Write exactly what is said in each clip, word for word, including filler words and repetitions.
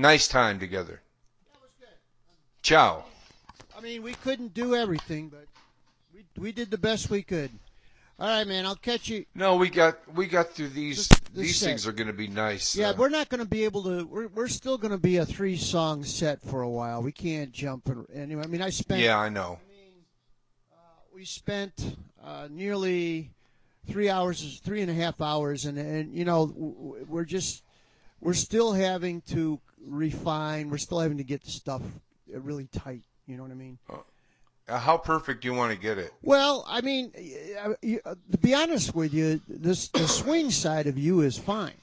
nice time together. Ciao. I mean, we couldn't do everything, but we we did the best we could. All right, man. I'll catch you. No, we got we got through these. This- this these set. things are going to be nice. Yeah, uh, we're not going to be able to. We're we're still going to be a three song set for a while. We can't jump and anyway. I mean, I spent. yeah, I know. I mean, uh, we spent uh, nearly three hours, three and a half hours, and and you know w- w- we're just we're still having to refine. We're still having to get the stuff really tight. You know what I mean? Uh, how perfect do you want to get it? Well, I mean, uh, you- uh, to be honest with you, this the swing side of you is fine.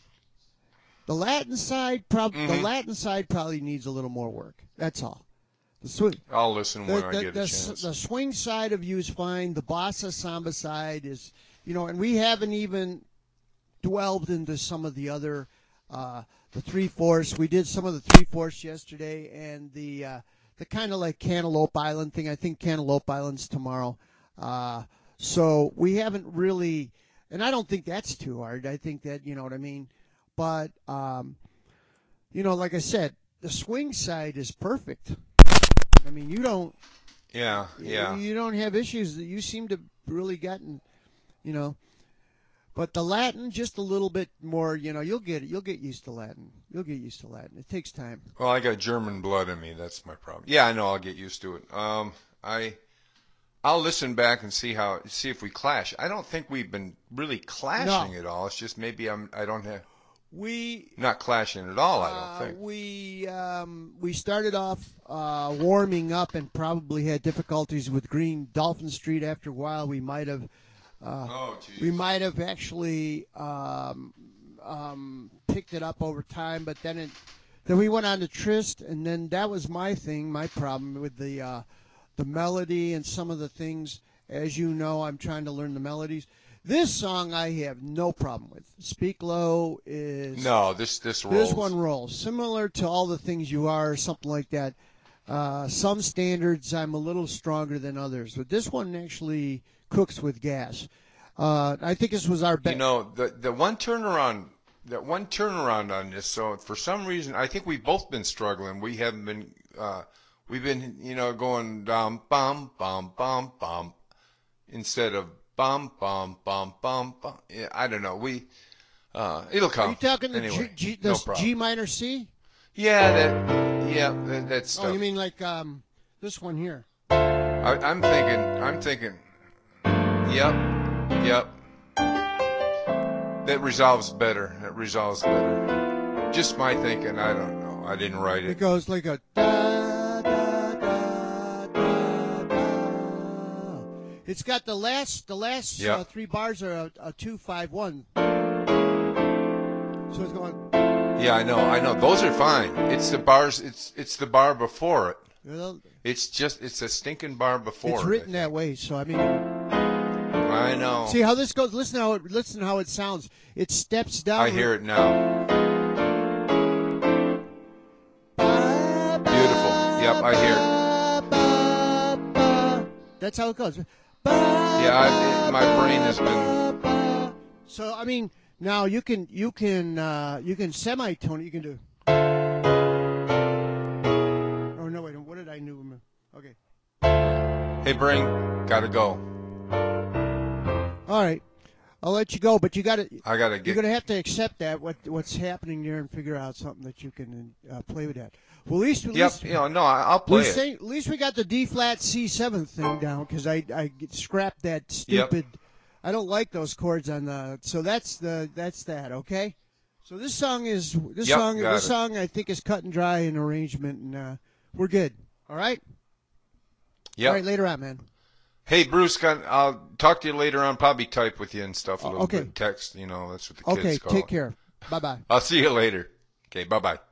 The Latin side, prob- the Mhm. Latin side probably needs a little more work. That's all. The swing, I'll listen the, when I the, get the, a s- chance. the swing side of you is fine. The bossa samba side is, you know, and we haven't even delved into some of the other, uh, the three fourths. We did some of the three fourths yesterday, and the uh, the kind of like Cantaloupe Island thing. I think Cantaloupe Island's tomorrow. Uh, so we haven't really, and I don't think that's too hard. I think that, you know what I mean. But um, you know, like I said, the swing side is perfect. I mean, you don't. yeah, yeah. You don't have issues that you seem to really gotten, you know. But the Latin, just a little bit more, you know, you'll get it. You'll get used to Latin. You'll get used to Latin. It takes time. Well, I got German blood in me. That's my problem. Yeah, I know. I'll get used to it. Um, I, I'll listen back and see how see if we clash. I don't think we've been really clashing No. at all. It's just maybe I'm I don't have We not clashing at all. I uh, don't think. we um, we started off uh, warming up and probably had difficulties with Green Dolphin Street. After a while, we might have. Uh, Oh, geez. We might have actually um, um, picked it up over time, but then it, then we went on to Trist, and then that was my thing, my problem with the uh, the melody and some of the things. As you know, I'm trying to learn the melodies. This song I have no problem with. Speak Low is No, this this rolls. this one rolls similar to All the Things You Are, or something like that. Uh, some standards I'm a little stronger than others, but this one actually cooks with gas. Uh, I think this was our best. You know, the the one turnaround, that one turnaround on this. So for some reason, I think we've both been struggling. We haven't been. Uh, we've been, you know, going down bum bum bum bum instead of bum bum bum bum bum. Yeah, I don't know. We. Uh, it'll come. Are you talking the anyway, G, G, no the problem. G minor C? Yeah, that. Yeah, that, that stuff. Oh, you mean like um, this one here? I, I'm thinking. I'm thinking. Yep. Yep. That resolves better. That resolves better. Just my thinking. I don't know. I didn't write It it. goes like a da da da da da. It's got the last the last Yeah. uh, three bars are a, a two five one. So it's going. Yeah, I know. I know. Those are fine. It's the bars. It's it's the bar before it. Well, It's just it's a stinking bar before. it's it, written I that way, so I mean, think. I know. see how this goes. Listen how it listen how it sounds. It steps down. I hear it now. Beautiful. Yep, I hear it. That's how it goes. Yeah, I, it, my brain has been. So I mean, now you can you can uh, you can semitone it. You can do. Oh no! Wait. What did I do? Okay. Hey, brain, gotta go. All right. I'll let you go, but you got to. I gotta You're get. going to have to accept that what what's happening there and figure out something that you can uh, play with that. Well, at least at Yep. least, You know, no, I- I'll at play least, it. say- at least we got the D flat C seven thing down because I I scrapped that stupid. I don't like those chords on the. So that's the that's that. Okay. So this song is this Yep, song got this it. song I think is cut and dry in arrangement, and uh, we're good. All right. Yep. All right. Later on, man. Hey, Bruce, got, I'll talk to you later on. Probably type with you and stuff a Oh, little okay. bit. Text, you know, that's what the Okay. kids call Take it. care. Bye bye. I'll see you later. Okay, bye bye.